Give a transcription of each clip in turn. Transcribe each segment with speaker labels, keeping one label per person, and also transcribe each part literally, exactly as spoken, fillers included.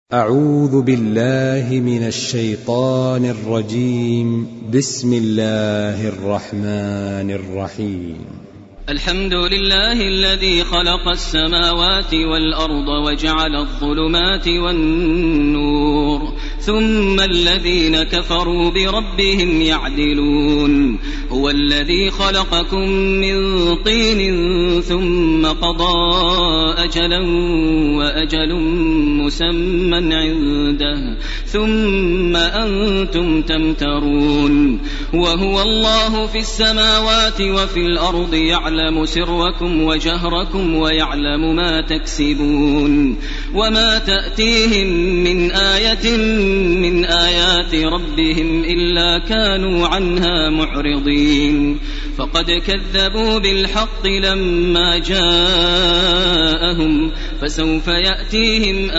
Speaker 1: أعوذ بالله من الشيطان الرجيم. بسم الله الرحمن الرحيم.
Speaker 2: الحمد لله الذي خلق السماوات والأرض وجعل الظلمات والنور ثم الذين كفروا بربهم يعدلون. هو الذي خلقكم من طين ثم قضى أجلا وأجل مسمى عنده ثم أنتم تمترون. وهو الله في السماوات وفي الأرض يعلم سركم وجهركم ويعلم ما تكسبون. وما تأتيهم من آية من آيات ربهم إلا كانوا عنها معرضين. فقد كذبوا بالحق لما جاءهم فسوف يأتيهم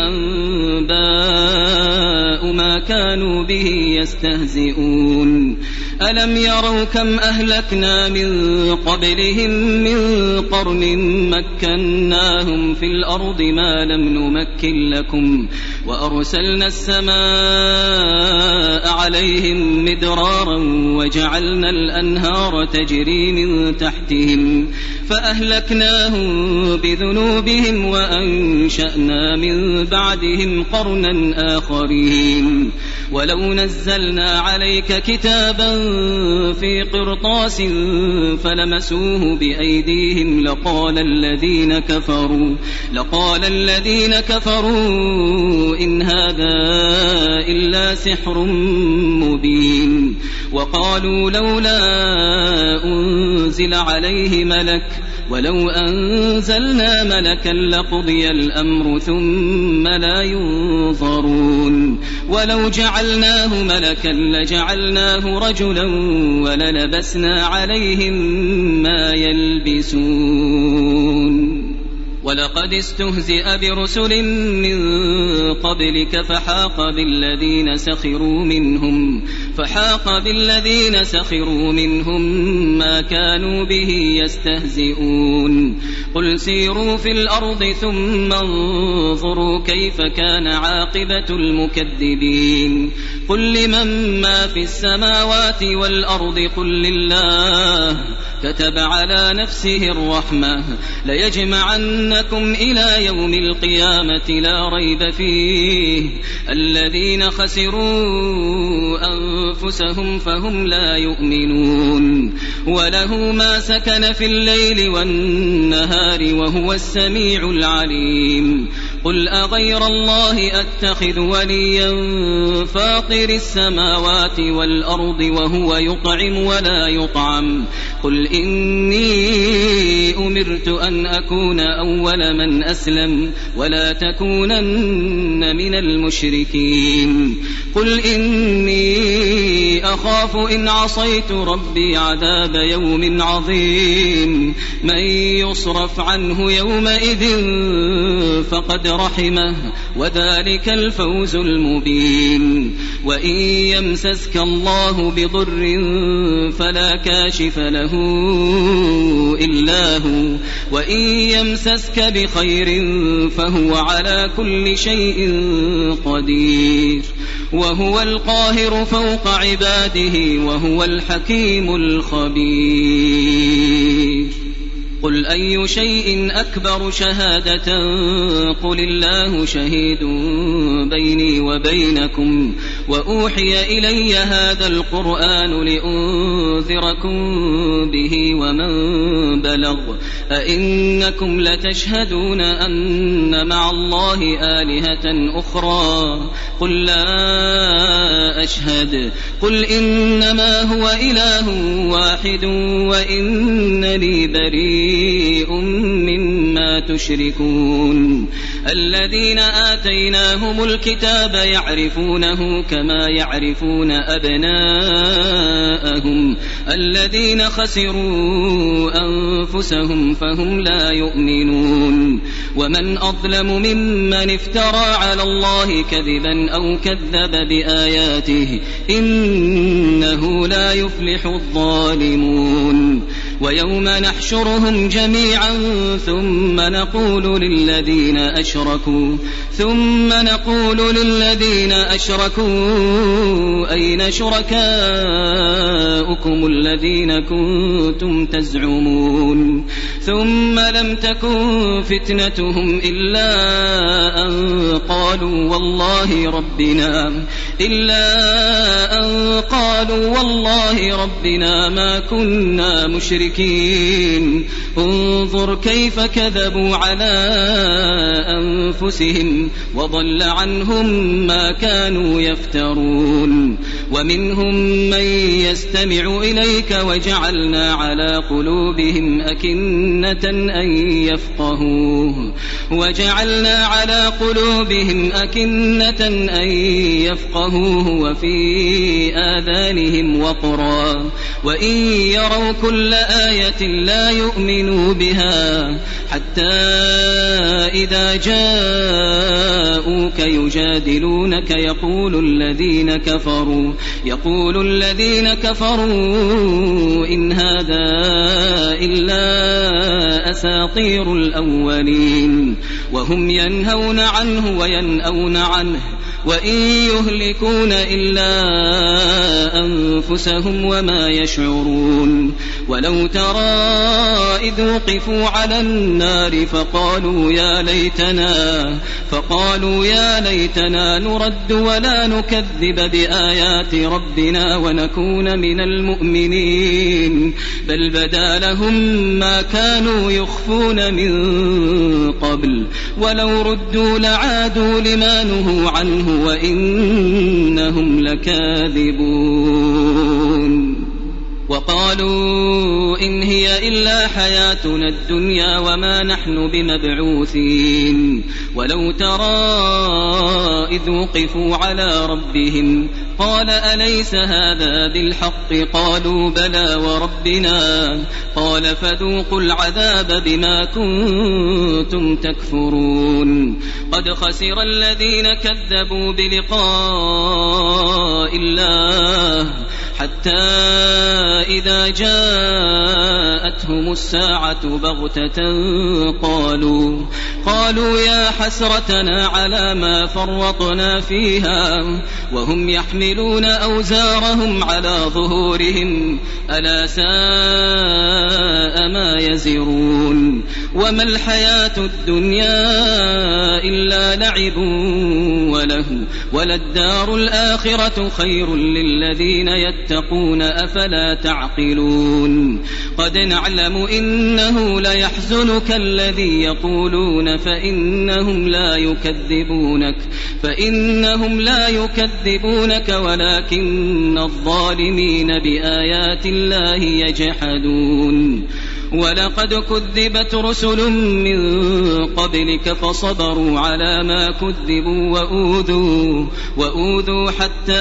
Speaker 2: أنباء ما كانوا به يستهزئون. ألم يروا كم أهلكنا من قبلهم من قرن مكناهم في الأرض ما لم نمكن لكم وأرسلنا السماء عليهم مدرارا وجعلنا الأنهار تجري من تحتهم فأهلكناهم بذنوبهم وأنشأنا من بعدهم قرنا آخرين. ولو نزلنا عليك كتابا في قرطاس فلمسوه بأيديهم لقال الذين كفروا لقال الذين كفروا إن هذا إلا سحر مبين. وقالوا لولا أنزل عليه ملك ولو أنزلنا ملكا لقضي الأمر ثم لا ينظرون. ولو جعلناه ملكا لجعلناه رجلا وللبسنا عليهم ما يلبسون. ولقد استهزئ برسل من قبلك فحاق بالذين سخروا منهم فحاق بالذين سخروا منهم ما كانوا به يستهزئون. قل سيروا في الأرض ثم انظروا كيف كان عاقبة المكذبين. قل لمن ما في السماوات والأرض قل لله كتب على نفسه الرحمة ليجمعنكم إلى يوم القيامة لا ريب فيه. الذين خسروا أنفسهم فهم لا يؤمنون. وله ما سكن في الليل والنهار وهو السميع العليم. قل أغير الله أتخذ وليا فاطر السماوات والأرض وهو يطعم ولا يطعم. قل إني أمرت أن أكون أول من أسلم ولا تكونن من المشركين. قل إني أخاف إن عصيت ربي عذاب يوم عظيم. من يصرف عنه يومئذ فقد رحمه وذلك الفوز المبين. وإن يمسسك الله بضر فلا كاشف له إلا هو وإن يمسسك بخير فهو على كل شيء قدير. وهو القاهر فوق عباده وهو الحكيم الخبير. قل أي شيء أكبر شهادة قل الله شهيد بيني وبينكم وأوحي إلي هذا القرآن لأنذركم به ومن بلغ. أئنكم لتشهدون أن مع الله آلهة أخرى قل لا أشهد. قل إنما هو إله واحد وإنني بريء مما تشركون. الذين آتيناهم الكتاب يعرفونه كما يعرفون أبناءهم. الذين خسروا أنفسهم فهم لا يؤمنون. ومن أظلم ممن افترى على الله كذبا أو كذب بآياته إنه لا يفلح الظالمون. ويوم نحشرهم جميعا ثم نقول للذين أشركوا ثم نقول للذين أشركوا أين شركاؤكم الذين كنتم تزعمون ثم لم تكن فتنتهم إلا أن قالوا والله ربنا إلا أن قالوا والله ربنا ما كنا مشركين انظر كيف كذبوا على أنفسهم وضل عنهم ما كانوا يفترون ومنهم من يستمع إليك وجعلنا على قلوبهم أكنة أن يفقهوه وجعلنا على قلوبهم أكنة أن يفقهوه وفي آذانهم وقرا وإن يروا كل آية لا يؤمنوا بها حتى إذا جاءوك يجادلونك يقول الذين كفروا يقول الذين كفروا إن هذا إلا أساطير الأولين وهم ينهون عنه وينأون عنه وإن يهلكون إلا أنفسهم وما يشعرون ولو ترى إذ وقفوا على النار فقالوا يا ليتنا فقالوا يا ليتنا نرد ولا نكذب بآيات ربنا ونكون من المؤمنين بل بدا لهم ما كانوا يخفون من قبل ولو ردوا لعادوا لما نهوا عنه وإنهم لكاذبون وقالوا إن هي إلا حياتنا الدنيا وما نحن بمبعوثين ولو ترى إذ وقفوا على ربهم قال أليس هذا بالحق قالوا بلى وربنا قال فذوقوا العذاب بما كنتم تكفرون قد خسر الذين كذبوا بلقاء الله حتى إذا جاءتهم الساعة بغتة قالوا قالوا يا حسرتنا على ما فرطنا فيها وهم يحملون أوزارهم على ظهورهم ألا ساء ما يزرون وما الحياة الدنيا إلا لعب وله وللدار الآخرة خير للذين يتقون أفلا تعقلون قد نعلم إنه ليحزنك الذي يقولون فإنهم لا يكذبونك فإنهم لا يكذبونك ولكن الظالمين بآيات الله يجحدون ولقد كذبت رسل من قبلك فصبروا على ما كذبوا وأوذوا, وأوذوا حتى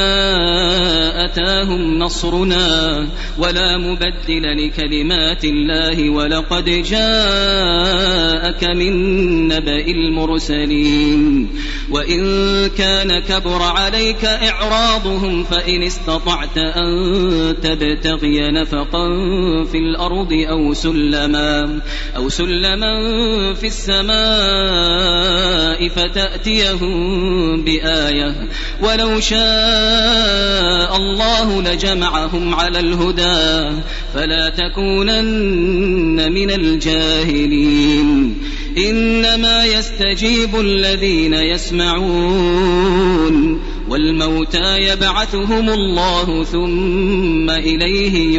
Speaker 2: أتاهم نصرنا ولا مبدل لكلمات الله ولقد جاءك من نبأ المرسلين وإن كان كبر عليك إعراضهم فإن استطعت أن تبتغي نفقا في الأرض أو سلما, أو سلما في السماء فتأتيهم بآية ولو شاء الله لجمعهم على الهدى فلا تكونن من الجاهلين إنما يستجيب الذين يسمعون والموتى يبعثهم الله ثم إليه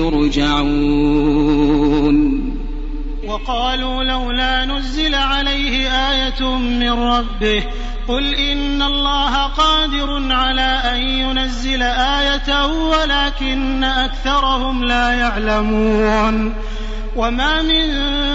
Speaker 2: يرجعون
Speaker 3: وقالوا لولا نزل عليه آية من ربه قل إن الله قادر على أن ينزل آية ولكن أكثرهم لا يعلمون وما من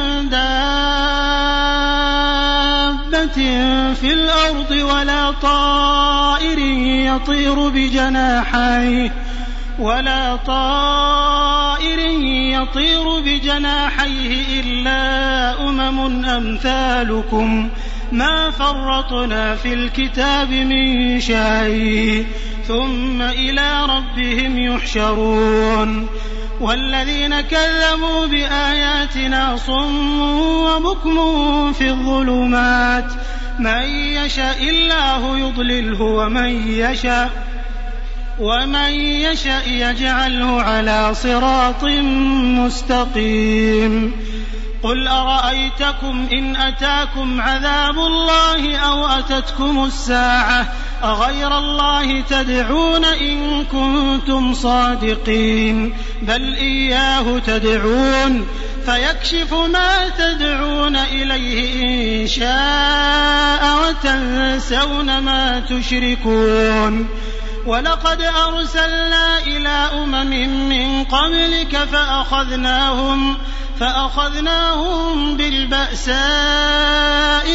Speaker 3: دابة في الأرض ولا طائر يطير بجناحيه ولا طائر يطير بجناحيه إلا أمم أمثالكم ما فرطنا في الكتاب من شيء ثم إلى ربهم يحشرون والذين كذبوا بآياتنا صم وبكم في الظلمات من يشاء الله يضلله ومن يشاء ومن يشاء يجعله على صراط مستقيم. قل أرأيتكم إن أتاكم عذاب الله أو أتتكم الساعة أغير الله تدعون إن كنتم صادقين بل إياه تدعون فيكشف ما تدعون إليه إن شاء وتنسون ما تشركون. ولقد أرسلنا إلى أمم من قبلك فأخذناهم فأخذناهم بالبأساء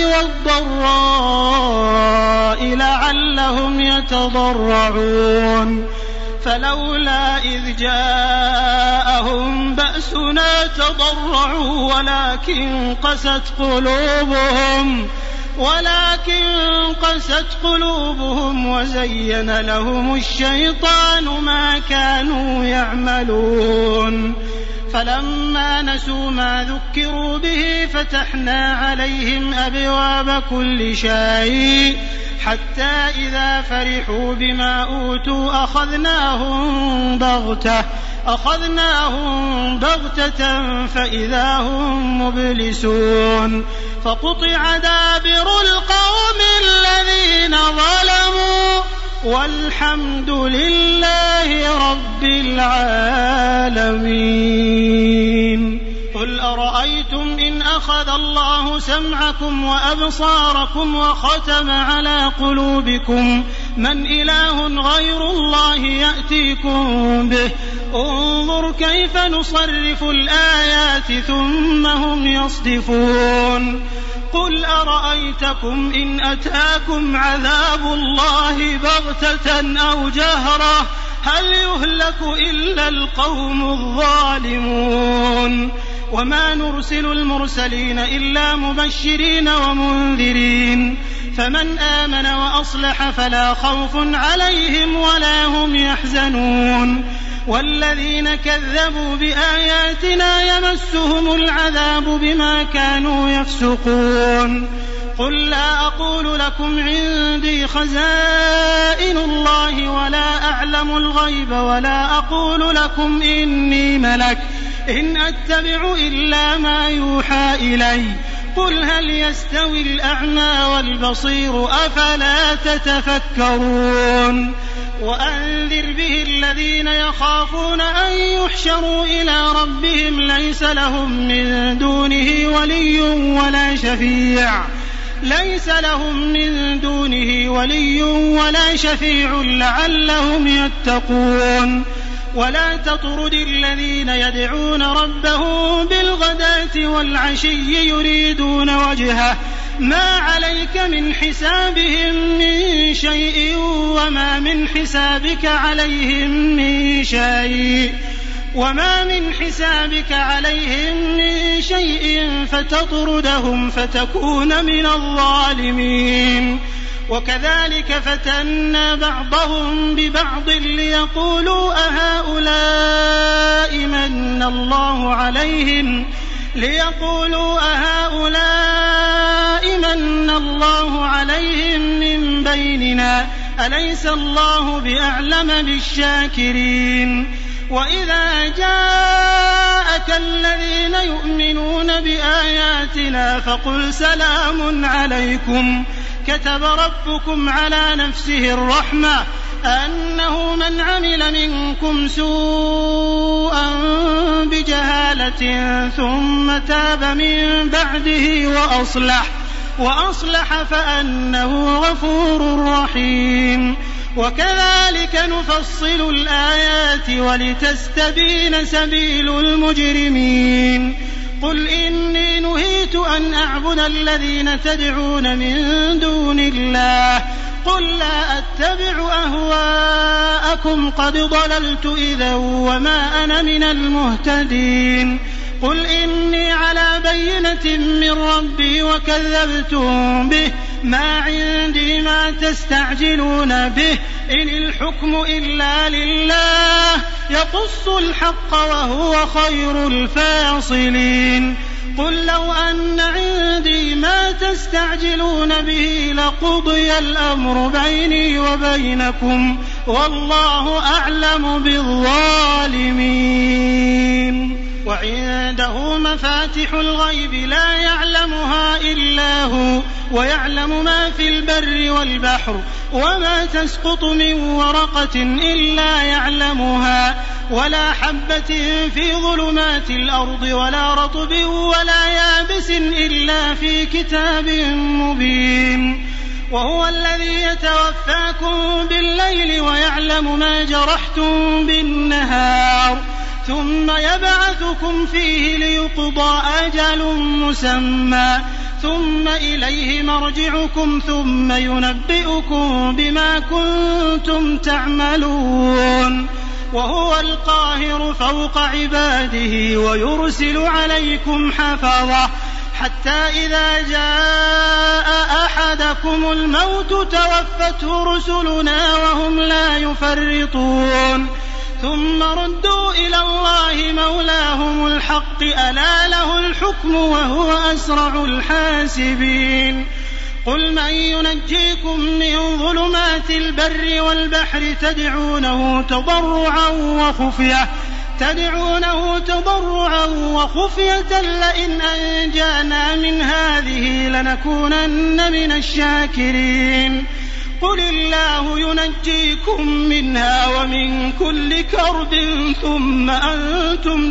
Speaker 3: والضراء لعلهم يتضرعون فلولا إذ جاءهم بأسنا تضرعوا ولكن قست قلوبهم ولكن قست قلوبهم وزين لهم الشيطان ما كانوا يعملون. فلما نسوا ما ذكروا به فتحنا عليهم أبواب كل شيء حتى إذا فرحوا بما أوتوا أخذناهم بغتة أخذناهم بغتة فإذا هم مبلسون فقطع دابر القوم الذين ظلموا والحمد لله رب العالمين. قل أرأيتم إن أخذ الله سمعكم وأبصاركم وختم على قلوبكم من إله غير الله يأتيكم به انظر كيف نصرف الآيات ثم هم يصدفون. قل أرأيتكم إن أتاكم عذاب الله بغتة أو جهرة هل يهلك إلا القوم الظالمون. وما نرسل المرسلين إلا مبشرين ومنذرين فمن آمن وأصلح فلا خوف عليهم ولا هم يحزنون. والذين كذبوا بآياتنا يمسهم العذاب بما كانوا يفسقون. قل لا أقول لكم عندي خزائن الله ولا أعلم الغيب ولا أقول لكم إني ملك إن أتبع إلا ما يوحى إلي قل هل يستوي الأعمى والبصير أفلا تتفكرون. وأنذر به الذين يخافون أن يحشروا إلى ربهم ليس لهم من دونه ولي ولا شفيع ليس لهم من دونه ولي ولا شفيع لعلهم يتقون. ولا تطرد الذين يدعون ربهم بالغداة والعشي يريدون وجهه ما عليك من حسابهم من شيء وما من حسابك عليهم من شيء وما من حسابك عليهم من شيء فتطردهم فتكون من الظالمين. وكذلك فتنا بعضهم ببعض ليقولوا أهؤلاء من الله عليهم ليقولوا أهؤلاء من الله عليهم من بيننا أليس الله بأعلم بالشاكرين. وإذا جاءك الذين يؤمنون بآياتنا فقل سلام عليكم كتب ربكم على نفسه الرحمة أنه من عمل منكم سوءا بجهالة ثم تاب من بعده وأصلح وأصلح فأنه غفور رحيم. وكذلك نفصل الآيات ولتستبين سبيل المجرمين. قل إني نهيت أن أعبد الذين تدعون من دون الله قل لا أتبع أهواءكم قد ضللت إذا وما أنا من المهتدين. قل إني على بينة من ربي وكذبتم به ما عندي ما تستعجلون به إن الحكم إلا لله يقص الحق وهو خير الفاصلين قل لو أن عندي ما تستعجلون به لقضي الأمر بيني وبينكم والله أعلم بالظالمين وعنده مفاتح الغيب لا يعلمها إلا هو ويعلم ما في البر والبحر وما تسقط من ورقة إلا يعلمها ولا حبة في ظلمات الأرض ولا رطب ولا يابس إلا في كتاب مبين وهو الذي يتوفاكم بالليل ويعلم ما جرحتم بالنهار ثم يبعثكم فيه ليقضى أجل مسمى ثم إليه مرجعكم ثم ينبئكم بما كنتم تعملون وهو القاهر فوق عباده ويرسل عليكم حفظة حتى إذا جاء أحدكم الموت توفته رسلنا وهم لا يفرطون ثم ردوا إلى الله مولاهم الحق ألا له الحكم وهو أسرع الحاسبين قل من ينجيكم من ظلمات البر والبحر تدعونه تضرعا وخفية تدعونه تضرعا وخفية لئن أنجانا من هذه لنكونن من الشاكرين قل الله ينجيكم منها ومن كل كرب ثم أنتم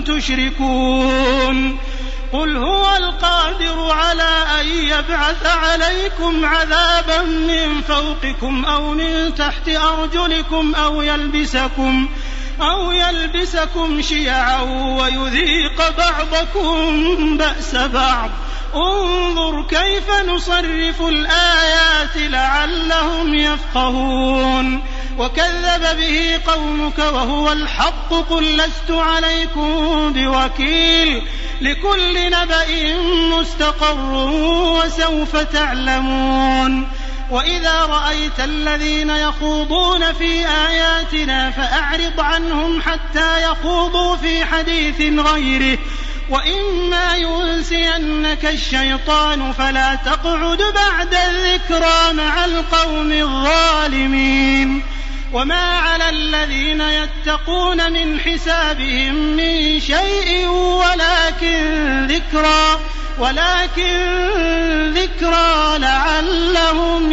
Speaker 3: تشركون قل هو القادر على أن يبعث عليكم عذابا من فوقكم أو من تحت أرجلكم أو يلبسكم أو يلبسكم شيعا ويذيق بعضكم بأس بعض انظر كيف نصرف الآيات لعلهم يفقهون وكذب به قومك وهو الحق قل لست عليكم بوكيل لكل نبأ مستقر وسوف تعلمون وإذا رأيت الذين يخوضون في آياتنا فأعرض عنهم حتى يخوضوا في حديث غيره وإما ينسينك الشيطان فلا تقعد بعد الذكرى مع القوم الظالمين وما على الذين يتقون من حسابهم من شيء ولكن ذكرى ولكن ذكرى لعلهم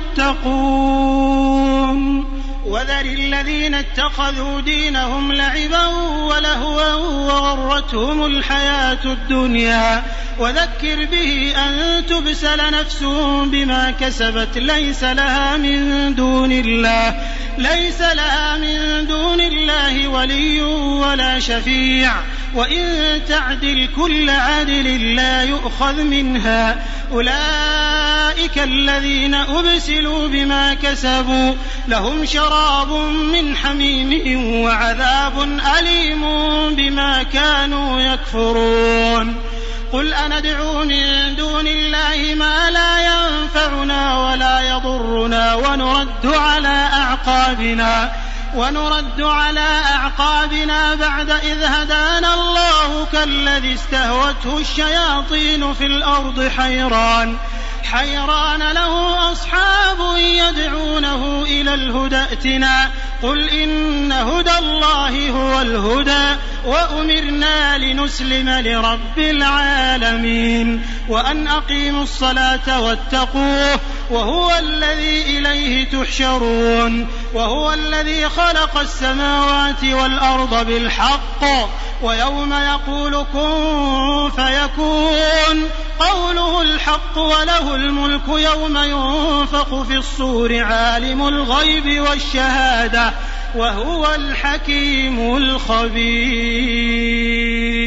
Speaker 3: يتقون وذر الذين اتخذوا دينهم لعبا ولهوا وغرتهم الحياة الدنيا وذكر به أن تبسل نفس بما كسبت ليس لها من دون الله ليس لها من دون الله ولي ولا شفيع وإن تعدل كل عدل لا يؤخذ منها أولئك الذين أبسلوا بما كسبوا لهم شراب من حميم وعذاب أليم بما كانوا يكفرون قل أندعو من دون الله ما لا ينفعنا ولا يضرنا ونرد على أعقابنا ونرد على أعقابنا بعد إذ هدانا الله كالذي استهوته الشياطين في الأرض حيران حيران له أصحاب يدعونه إلى الهدى ائتنا قل إن هدى الله هو الهدى وأمرنا لنسلم لرب العالمين وأن أقيموا الصلاة واتقوه وهو الذي إليه تحشرون وهو الذي خلق السماوات والأرض بالحق ويوم يقول كن فيكون قوله الحق وله الملك يوم ينفخ في الصور عالم الغيب والشهادة وهو الحكيم الخبير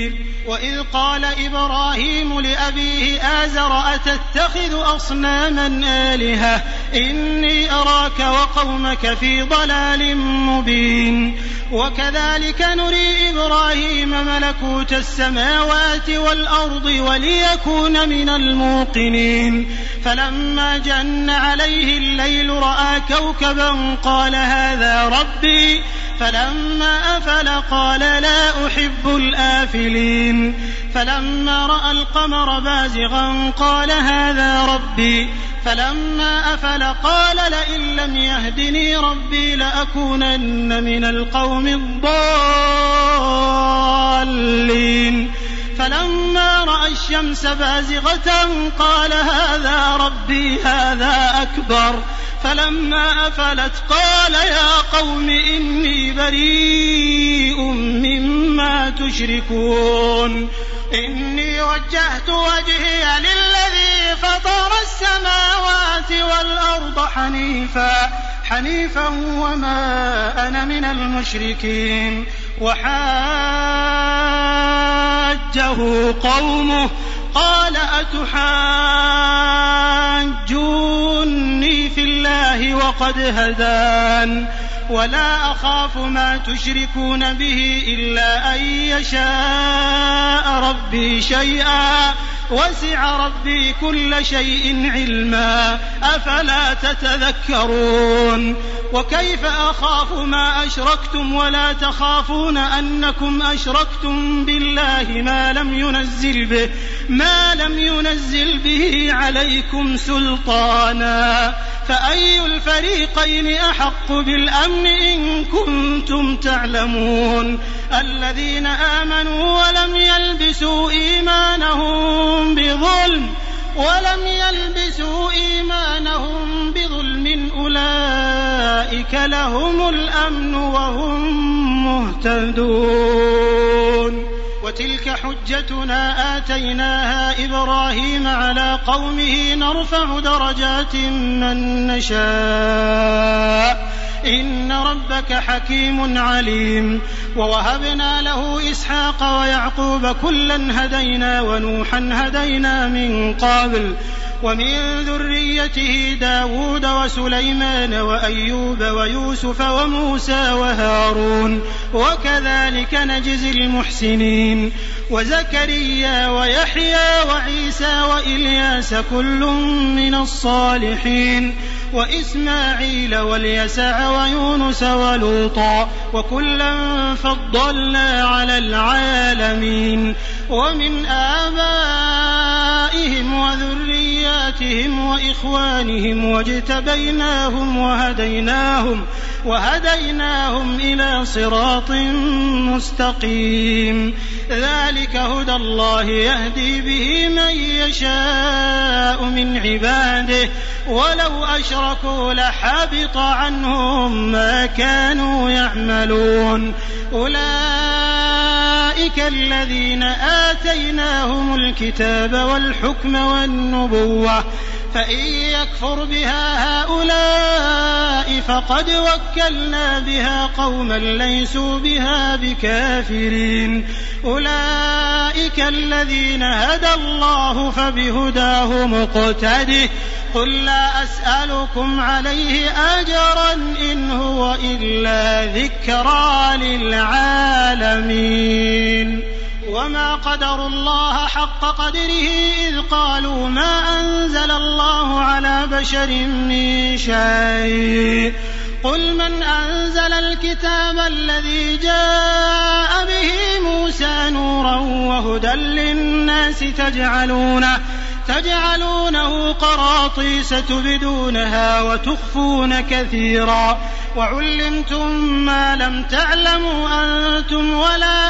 Speaker 3: وإذ قال إبراهيم لأبيه آزر أتتخذ أصناما آلهة إني أراك وقومك في ضلال مبين وكذلك نري إبراهيم ملكوت السماوات والأرض وليكون من الموقنين فلما جن عليه الليل رأى كوكبا قال هذا ربي فلما أفل قال لا أحب الآفلين فلما رأى القمر بازغا قال هذا ربي فلما أفل قال لئن لم يهدني ربي لأكونن من القوم الضالين فلما رأى الشمس بازغة قال هذا ربي هذا أكبر فلما أفلت قال يا قوم إني بريء مما تشركون إني وجهت وجهي للذي فطر السماوات والأرض حنيفا حنيفا وما أنا من المشركين وحاجه قومه قال أتحاجوني في الله وقد هدان ولا أخاف ما تشركون به إلا أن يشاء ربي شيئا وسع ربي كل شيء علما أفلا تتذكرون وكيف أخاف ما أشركتم ولا تخافون أنكم أشركتم بالله ما لم ينزل به ما لم ينزل به عليكم سلطانا فأي الفريقين أحق بالأمن إن كنتم تعلمون الذين آمنوا ولم يلبسوا إيمانهم بظلم ولم يلبسوا إيمانهم بظلم أولئك لهم الأمن وهم مهتدون وتلك حجتنا آتيناها إبراهيم على قومه نرفع درجات من نشاء إن ربك حكيم عليم ووهبنا له إسحاق ويعقوب كلا هدينا ونوحا هدينا من قبل ومن ذريته داود وسليمان وأيوب ويوسف وموسى وهارون وكذلك نجزي المحسنين وزكريا ويحيى وعيسى وإلياس كل من الصالحين وإسماعيل واليسع ويونس ولوطا وكلا فضلنا على العالمين ومن آبائهم وذرياتهم وإخوانهم واجتبيناهم وهديناهم وهديناهم إلى صراط مستقيم ذلك هدى الله يهدي به من يشاء من عباده ولو أشركوا لحبط عنهم ما كانوا يعملون أولئك الذين آتيناهم الكتاب والحكم والنبوة فإن يكفر بها هؤلاء فقد وكلنا بها قوما ليسوا بها بكافرين أولئك الذين هدى الله فبهداه مقتده قل لا أسألكم عليه أجرا إن هو إلا ذكرى للعالمين وما قدروا الله حق قدره إذ قالوا ما أنزل الله على بشر من شيء قل من أنزل الكتاب الذي جاء به موسى نورا وهدى للناس تجعلونه تجعلونه قراطيس تبدونها وتخفون كثيرا وعلمتم ما لم تعلموا أنتم ولا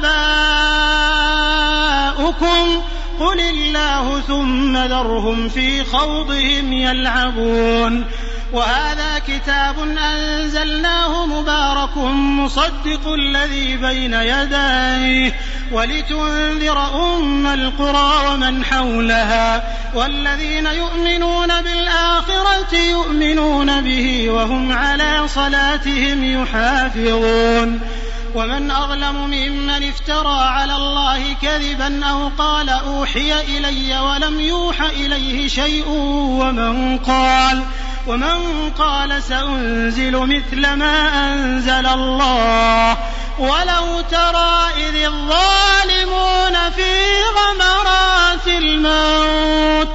Speaker 3: آباؤكم قل الله ثم ذرهم في خوضهم يلعبون وهذا كتاب أنزلناه مبارك مصدق الذي بين يديه ولتنذر أم القرى ومن حولها والذين يؤمنون بالآخرة يؤمنون به وهم على صلاتهم يحافظون ومن أظلم ممن افترى على الله كذبا أو قال أوحي إلي ولم يوح إليه شيء ومن قال ومن قال سأنزل مثل ما أنزل الله ولو ترى إذ الظالمون في غمرات الموت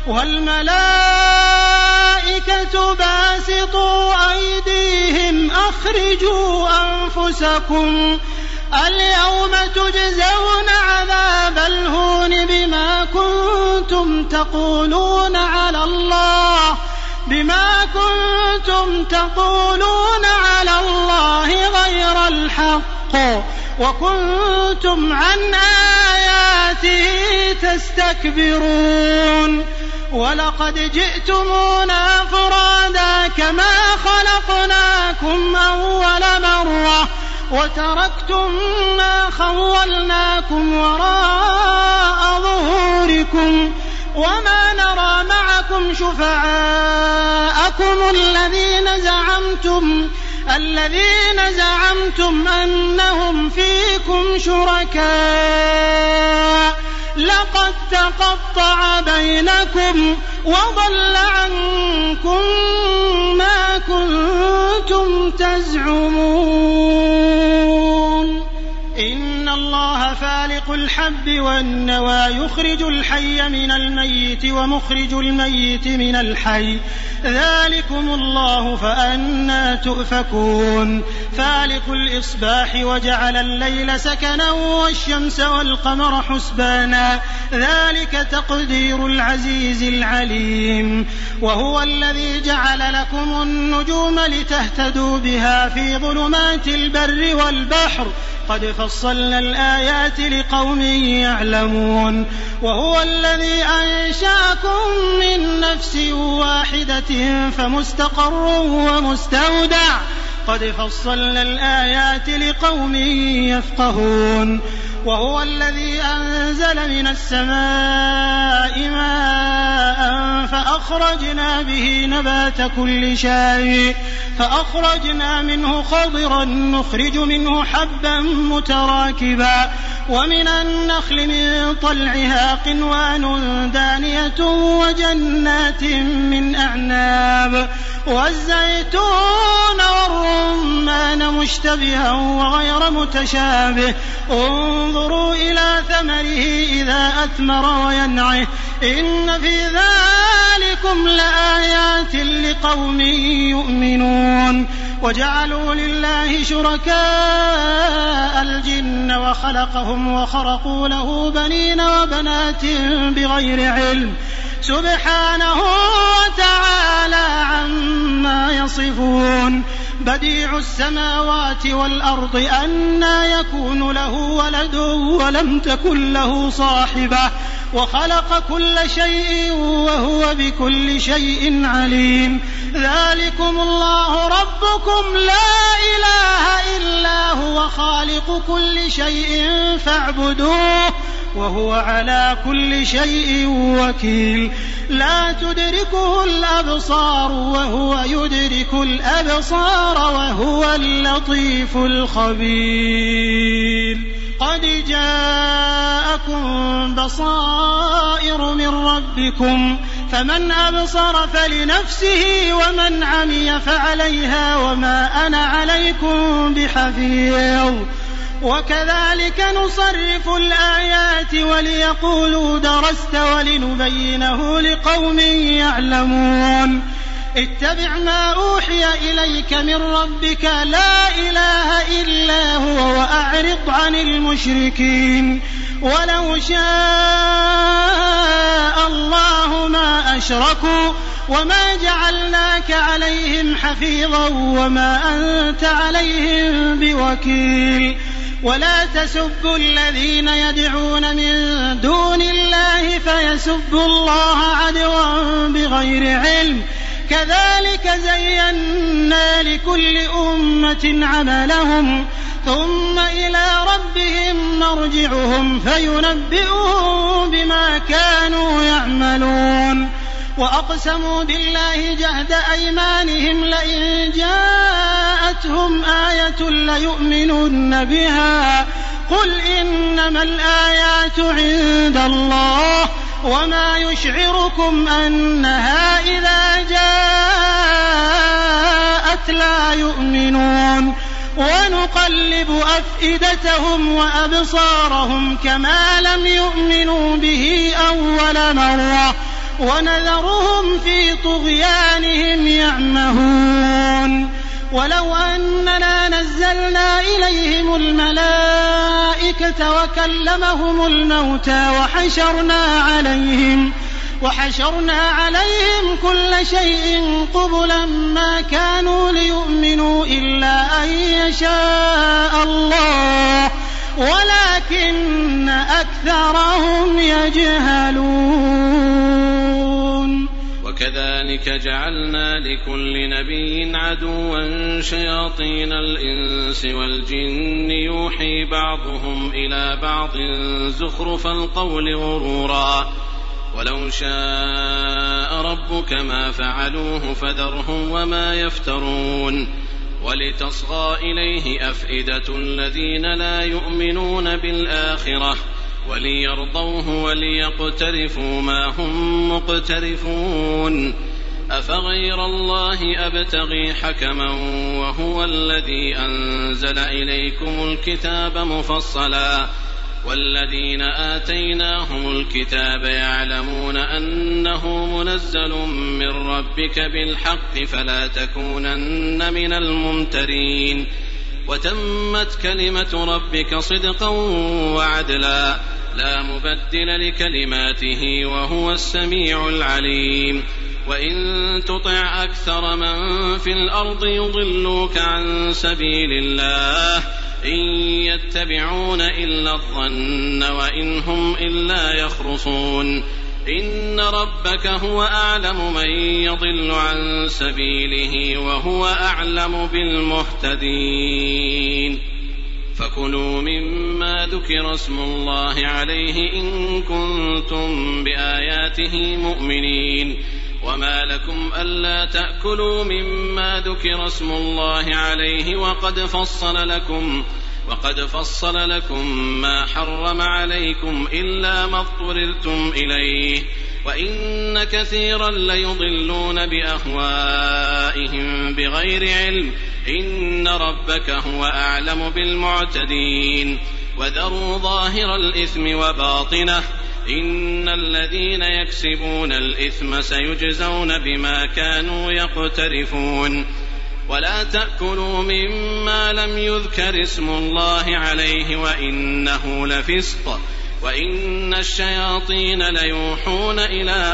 Speaker 3: والملائكة باسطوا أيديهم أخرجوا أنفسكم اليوم تجزون عذاب الهون بما كنتم تقولون على الله بما كنتم تقولون على الله غير الحق وكنتم عن آياته تستكبرون ولقد جئتمونا فرادا كما خلقناكم أول مرة وتركتم ما خولناكم وراء ظهوركم وما نرى معكم شفعاءكم الذين زعمتم الذين زعمتم أنهم فيكم شركاء لقد تقطع بينكم وضل عنكم ما كنتم تزعمون إن الله فالق الحب والنوى يخرج الحي من الميت ومخرج الميت من الحي ذلكم الله فأنى تؤفكون فالق الإصباح وجعل الليل سكنا والشمس والقمر حسبانا ذلك تقدير العزيز العليم وهو الذي جعل لكم النجوم لتهتدوا بها في ظلمات البر والبحر قد فصلنا الآيات لقوم يعلمون وهو الذي أنشأكم من نفس واحدة فمستقر ومستودع قد فصلنا الآيات لقوم يفقهون وهو الذي أنزل من السماء ماء فأخرجنا به نبات كل شيء فأخرجنا منه خضرا نخرج منه حبا متراكبا ومن النخل من طلعها قنوان دانية وجنات من أعناب والزيتون والرمان مشتبها وغير متشابه انظروا إلى ثمره إذا أثمر وينعه إن في ذلكم لآيات لقوم يؤمنون وجعلوا لله شركاء الجن وخلقهم وخرقوا له بنين وبنات بغير علم سبحانه وتعالى عما يصفون بديع السماوات والأرض أنى يكون له ولد ولم تكن له صاحبة وخلق كل شيء وهو بكل شيء عليم ذلكم الله ربكم لا إله إلا هو خالق كل شيء فاعبدوه وهو على كل شيء وكيل لا تدركه الأبصار وهو يدرك الأبصار وهو اللطيف الخبير قد جاءكم بصائر من ربكم فمن أبصر فلنفسه ومن عمي فعليها وما أنا عليكم بحفيظ وكذلك نصرف الآيات وليقولوا درست ولنبينه لقوم يعلمون اتبع ما أوحي إليك من ربك لا إله إلا هو وأعرض عن المشركين ولو شاء الله ما أشركوا وما جعلناك عليهم حفيظا وما أنت عليهم بوكيل ولا تسبوا الذين يدعون من دون الله فيسبوا الله عدوا بغير علم كذلك زينا لكل أمة عملهم ثم إلى ربهم مرجعهم فينبئهم بما كانوا يعملون وأقسموا بالله جهد أيمانهم لئن جاءتهم جاءتهم آية ليؤمنن بها قل إنما الآيات عند الله وما يشعركم أنها إذا جاءت لا يؤمنون ونقلب أفئدتهم وأبصارهم كما لم يؤمنوا به أول مرة ونذرهم في طغيانهم يعمهون ولو أننا نزلنا إليهم الملائكة وكلمهم الموتى وحشرنا عليهم وحشرنا عليهم كل شيء قبلا ما كانوا ليؤمنوا إلا أن يشاء الله ولكن أكثرهم يجهلون.
Speaker 4: وكذلك جعلنا لكل نبي عدوا شياطين الإنس والجن يوحي بعضهم إلى بعض زخرف القول غرورا ولو شاء ربك ما فعلوه فذرهم وما يفترون ولتصغى إليه أفئدة الذين لا يؤمنون بالآخرة وليرضوه وليقترفوا ما هم مقترفون أفغير الله أبتغي حكما وهو الذي أنزل إليكم الكتاب مفصلا والذين آتيناهم الكتاب يعلمون أنه منزل من ربك بالحق فلا تكونن من الممترين وتمت كلمة ربك صدقا وعدلا لا مبدل لكلماته وهو السميع العليم وإن تطع أكثر من في الأرض يضلوك عن سبيل الله إن يتبعون إلا الظن وإن هم إلا يخرصون إن ربك هو أعلم من يضل عن سبيله وهو أعلم بالمهتدين فكلوا مما ذكر اسم الله عليه إن كنتم بآياته مؤمنين وما لكم ألا تأكلوا مما ذكر اسم الله عليه وقد فصل لكم وقد فصل لكم ما حرم عليكم إلا ما اضطررتم إليه وإن كثيرا ليضلون بأهوائهم بغير علم إن ربك هو أعلم بالمعتدين وذروا ظاهر الإثم وباطنه إن الذين يكسبون الإثم سيجزون بما كانوا يقترفون ولا تأكلوا مما لم يذكر اسم الله عليه وإنه لفسق وإن الشياطين ليوحون إلى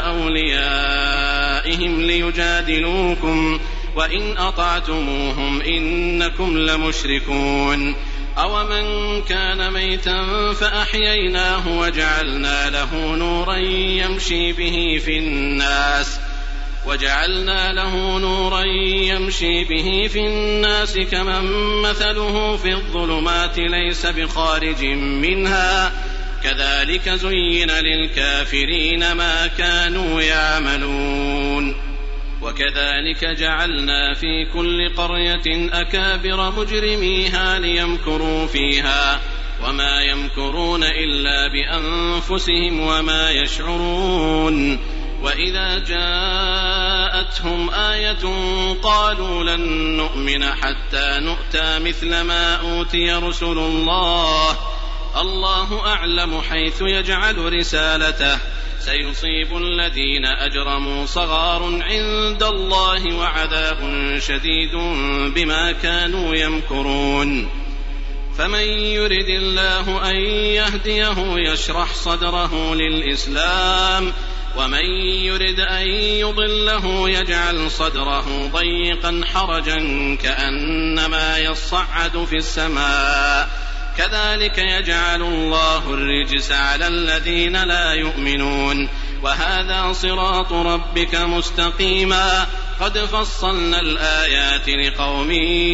Speaker 4: أوليائهم ليجادلوكم وإن أطعتموهم إنكم لمشركون أومن كان ميتا فأحييناه وجعلنا له نورا يمشي به في الناس وجعلنا له نورا يمشي به في الناس كمن مثله في الظلمات ليس بخارج منها كذلك زين للكافرين ما كانوا يعملون وكذلك جعلنا في كل قرية أكابر مجرميها ليمكروا فيها وما يمكرون إلا بأنفسهم وما يشعرون وإذا جاءتهم آية قالوا لن نؤمن حتى نؤتى مثل ما أوتي رسل الله الله أعلم حيث يجعل رسالته سيصيب الذين أجرموا صغار عند الله وعذاب شديد بما كانوا يمكرون فمن يرد الله أن يهديه يشرح صدره للإسلام ومن يرد أن يضله يجعل صدره ضيقا حرجا كأنما يصعد في السماء كذلك يجعل الله الرجس على الذين لا يؤمنون وهذا صراط ربك مستقيما قد فصلنا الآيات لقوم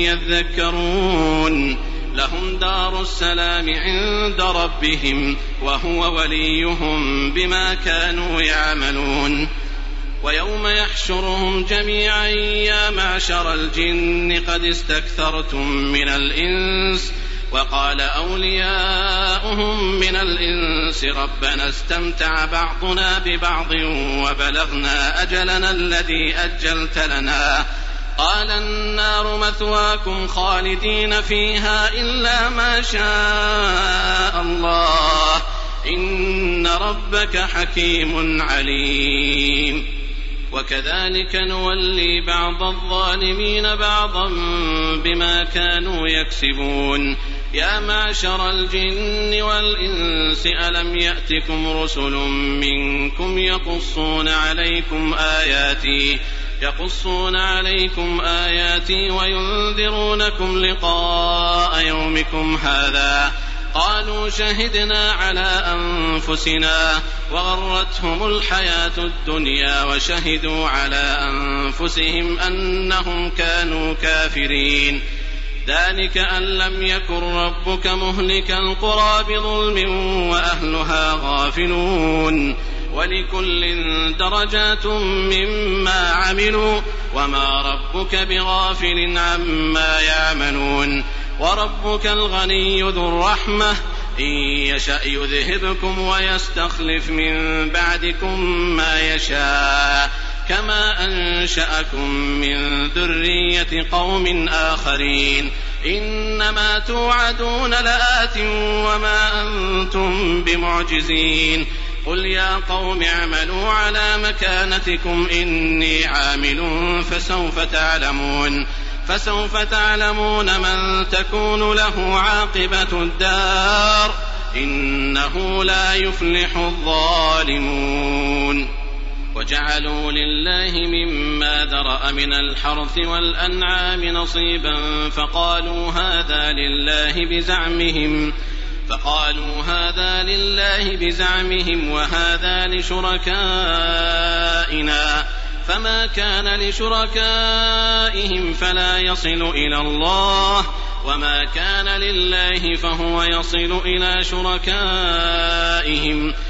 Speaker 4: يذكرون لهم دار السلام عند ربهم وهو وليهم بما كانوا يعملون ويوم يحشرهم جميعا يا معشر الجن قد استكثرتم من الإنس وقال أولياؤهم من الإنس ربنا استمتع بعضنا ببعض وبلغنا أجلنا الذي أجلت لنا قال النار مثواكم خالدين فيها إلا ما شاء الله إن ربك حكيم عليم. وكذلك نولي بعض الظالمين بعضا بما كانوا يكسبون. يا معشر الجن والإنس ألم يأتكم رسل منكم يقصون عليكم آياتي يقصون عليكم آياتي وينذرونكم لقاء يومكم هذا قالوا شهدنا على أنفسنا وغرتهم الحياة الدنيا وشهدوا على أنفسهم أنهم كانوا كافرين. ذلك أن لم يكن ربك مهلك القرى بظلم وأهلها غافلون ولكل درجات مما عملوا وما ربك بغافل عما يعملون. وربك الغني ذو الرحمة إن يشأ يذهبكم ويستخلف من بعدكم ما يشاء كما أنشأكم من ذرية قوم آخرين. إنما توعدون لآت وما أنتم بمعجزين. قل يا قوم اعملوا على مكانتكم إني عامل فسوف تعلمون فسوف تعلمون من تكون له عاقبة الدار إنه لا يفلح الظالمون. وجعلوا لله مما ذرأ من الحرث والأنعام نصيبا فقالوا هذا لله بزعمهم فقالوا هذا لله بزعمهم وهذا لشركائنا فما كان لشركائهم فلا يصل إلى الله وما كان لله فهو يصل إلى شركائهم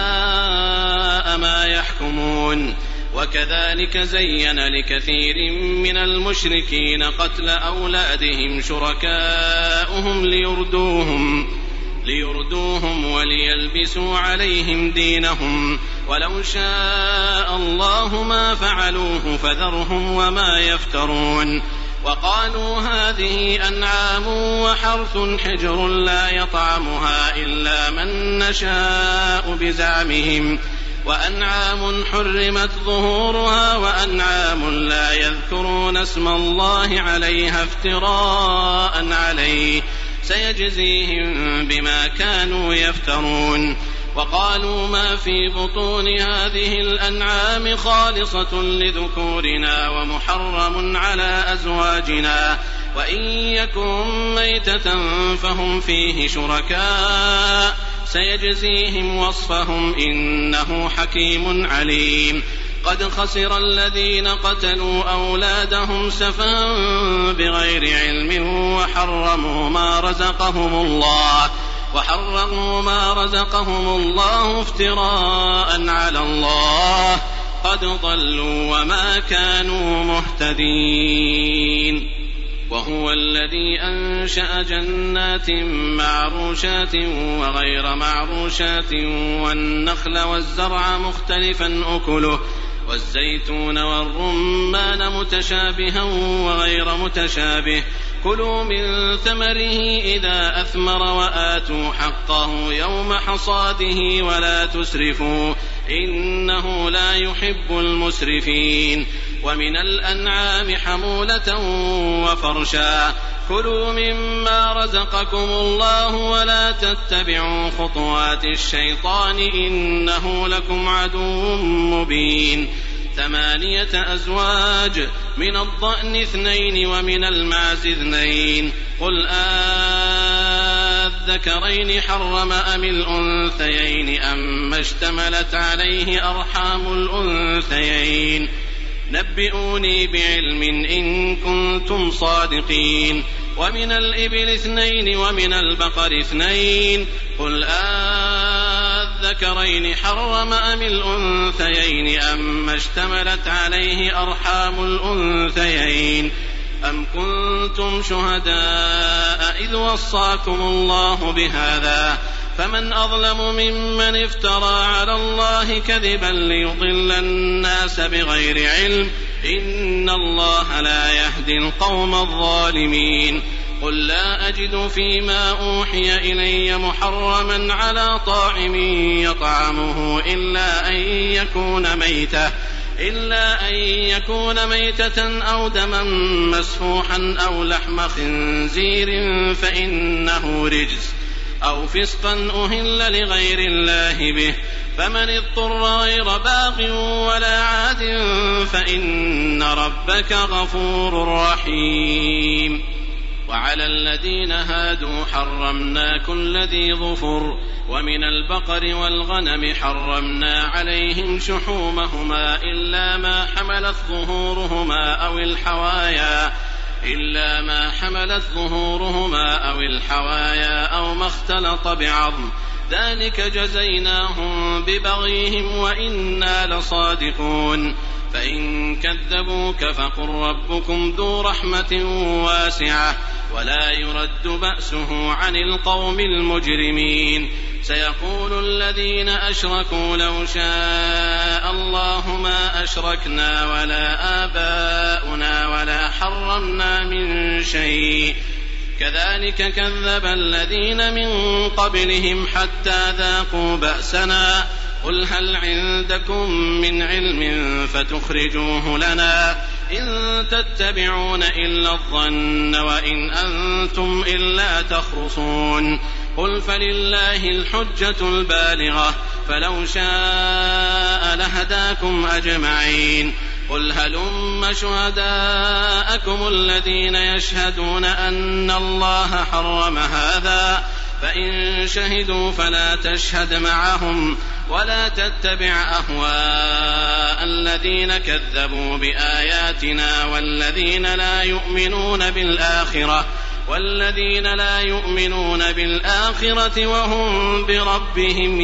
Speaker 4: ساء ما يحكمون. وكذلك زين لكثير من المشركين قتل أولادهم شركاؤهم ليردوهم ليردوهم وليلبسوا عليهم دينهم ولو شاء الله ما فعلوه فذرهم وما يفترون. وقالوا هذه أنعام وحرث حجر لا يطعمها إلا من نشاء بزعمهم وأنعام حرمت ظهورها وأنعام لا يذكرون اسم الله عليها افتراء عليه سيجزيهم بما كانوا يفترون. وقالوا ما في بطون هذه الأنعام خالصة لذكورنا ومحرم على أزواجنا وإن يكن ميتة فهم فيه شركاء سيجزيهم وصفهم إنه حكيم عليم. قد خسر الذين قتلوا أولادهم سفها بغير علم وحرموا ما رزقهم الله وحرموا ما رزقهم الله افتراء على الله قد ضلوا وما كانوا مهتدين. وهو الذي أنشأ جنات معروشات وغير معروشات والنخل والزرع مختلفا أكله والزيتون والرمان متشابها وغير متشابه كلوا من ثمره إذا أثمر وآتوا حقه يوم حصاده ولا تسرفوا إنه لا يحب المسرفين. ومن الأنعام حمولة وفرشا كلوا مما رزقكم الله ولا تتبعوا خطوات الشيطان إنه لكم عدو مبين. ثمانية أزواج من الضأن اثنين ومن المعز اثنين قل آذكرين حرم أم الأنثيين أما اشتملت عليه أرحام الأنثيين نبئوني بعلم إن كنتم صادقين. ومن الإبل اثنين ومن البقر اثنين قل آذكرين الذكرين حرم أم الأنثيين أما اشتملت عليه أرحام الأنثيين أم كنتم شهداء إذ وصاكم الله بهذا فمن أظلم ممن افترى على الله كذبا ليضل الناس بغير علم إن الله لا يهدي القوم الظالمين قل لا أجد فيما أوحي إلي محرما على طاعم يطعمه إلا أن يكون ميتة إلا أن يكون ميتة أو دما مسفوحا أو لحم خنزير فإنه رجس أو فسقا أهل لغير الله به فمن اضطر غير باغ ولا عاد فإن ربك غفور رحيم وعلى الذين هادوا حرمنا كل ذي ظفر ومن البقر والغنم حرمنا عليهم شحومهما إلا ما حملت ظهورهما أو الحوايا إلا ما حملت ظهورهما أو الحوايا أو ما اختلط بعظم ذلك جزيناهم ببغيهم وإنا لصادقون فإن كذبوك فقل ربكم ذو رحمة واسعة ولا يرد بأسه عن القوم المجرمين سيقول الذين أشركوا لو شاء الله ما أشركنا ولا آباؤنا ولا حرمنا من شيء كذلك كذب الذين من قبلهم حتى ذاقوا بأسنا قل هل عندكم من علم فتخرجوه لنا إن تتبعون إلا الظن وإن أنتم إلا تخرصون قل فلله الحجة البالغة فلو شاء لهداكم أجمعين قل هلم شهداءكم الذين يشهدون أن الله حرم هذا فإن شهدوا فلا تشهد معهم ولا تتبع أهواء الذين كذبوا بآياتنا والذين لا يؤمنون بالآخرة والذين لا يؤمنون بالآخرة وهم بربهم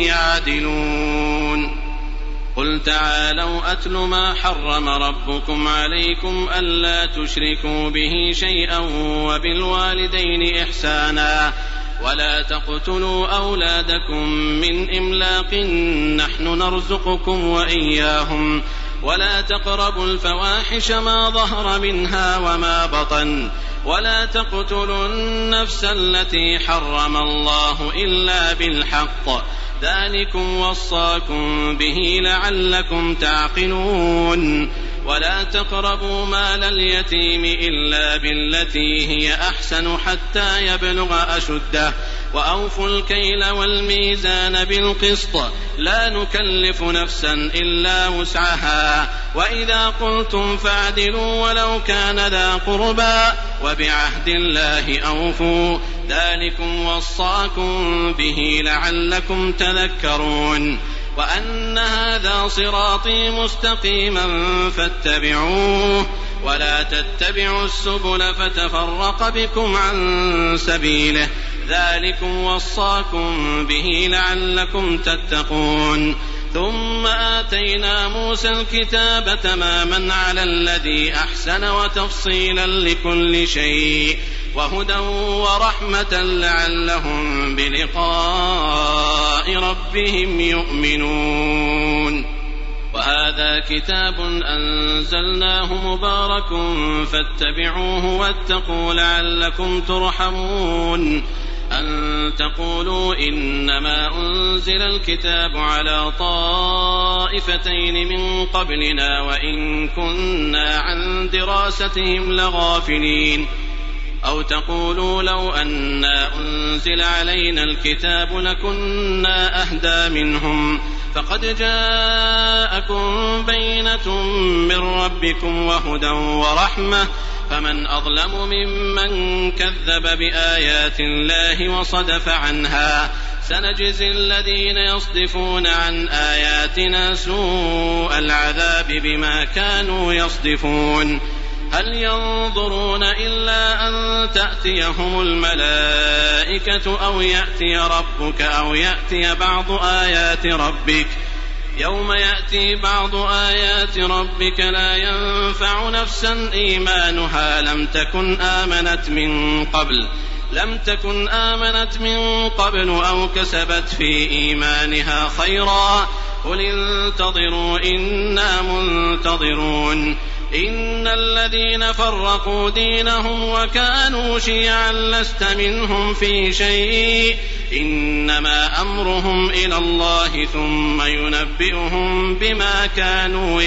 Speaker 4: يعدلون قل تعالوا أتل ما حرم ربكم عليكم ألا تشركوا به شيئا وبالوالدين إحسانا ولا تقتلوا أولادكم من إملاق نحن نرزقكم وإياهم ولا تقربوا الفواحش ما ظهر منها وما بطن ولا تقتلوا النفس التي حرم الله إلا بالحق ذلكم وصاكم به لعلكم تعقلون ولا تقربوا مال اليتيم إلا بالتي هي أحسن حتى يبلغ أشده وأوفوا الكيل والميزان بالقسط لا نكلف نفسا إلا وسعها وإذا قلتم فاعدلوا ولو كان ذا قربى وبعهد الله أوفوا ذلكم وصاكم به لعلكم تذكرون وأن هذا صراطي مستقيما فاتبعوه ولا تتبعوا السبل فتفرق بكم عن سبيله ذلكم وصاكم به لعلكم تتقون ثم آتينا موسى الكتاب تماما على الذي أحسن وتفصيلا لكل شيء وهدى ورحمة لعلهم بلقاء ربهم يؤمنون وهذا كتاب أنزلناه مبارك فاتبعوه واتقوا لعلكم ترحمون أن تقولوا إنما أنزل الكتاب على طائفتين من قبلنا وإن كنا عن دراستهم لغافلين أو تقولوا لو أنا أنزل علينا الكتاب لكنا أهدى منهم فقد جاءكم بينة من ربكم وهدى ورحمة فمن أظلم ممن كذب بآيات الله وصدف عنها سنجزي الذين يصدفون عن آياتنا سوء العذاب بما كانوا يصدفون هل ينظرون إلا أن تأتيهم الملائكة أو يأتي ربك أو يأتي بعض آيات ربك يوم يأتي بعض آيات ربك لا ينفع نفسا إيمانها لم تكن آمنت من قبل لم تكن آمنت من قبل أو كسبت في إيمانها خيرا قل انتظروا إنا منتظرون إن الذين فرقوا دينهم وكانوا شيعا لست منهم في شيء إنما أمرهم إلى الله ثم ينبئهم بما كانوا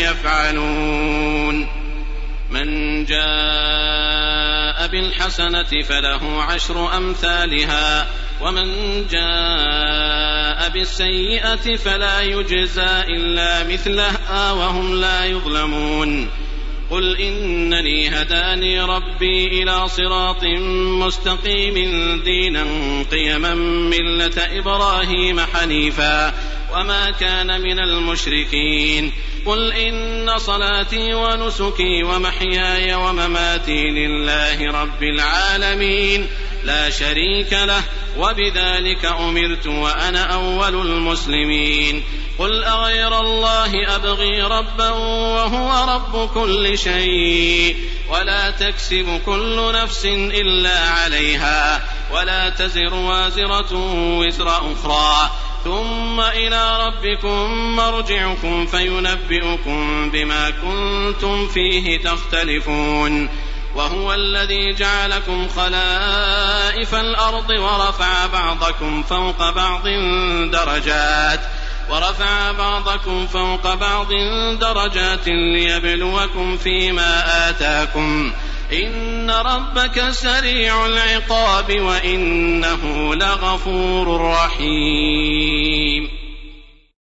Speaker 4: يفعلون من جاء بالحسنة فله عشر أمثالها ومن جاء بالسيئة فلا يجزى إلا مثلها وهم لا يظلمون قل إنني هداني ربي إلى صراط مستقيم دينا قيما ملة إبراهيم حنيفا وما كان من المشركين قل إن صلاتي ونسكي ومحياي ومماتي لله رب العالمين لا شريك له وبذلك أمرت وأنا أول المسلمين قل أغير الله أبغي ربا وهو رب كل شيء ولا تكسب كل نفس إلا عليها ولا تزر وازرة وزر أخرى ثم إلى ربكم مرجعكم فينبئكم بما كنتم فيه تختلفون وهو الذي جعلكم خلائف الأرض ورفع بعضكم فوق بعض درجات ورفع بعضكم فوق بعض درجات ليبلوكم فيما آتاكم إن ربك سريع العقاب وإنه لغفور رحيم.